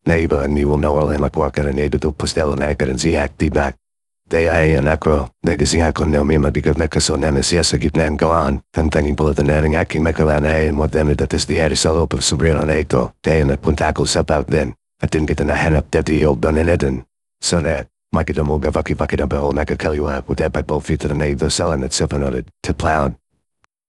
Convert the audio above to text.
neighbor and ni will know all in like work at a neighbor to postel and akar and ziak di back. They ay and akro, they gisiak on no mima because meka so nemesis git nan go on, and thinking bullet the netting aking mekalan ay and what them that is the air solo of Sabrina Nato, day and that puntacle up out then. I didn't get in a hand up that the old done in Eden. So that, Mike Damoga Vaki Vakidabel Naka Kalu with that by both feet to the nave the selling at 700 to plowed.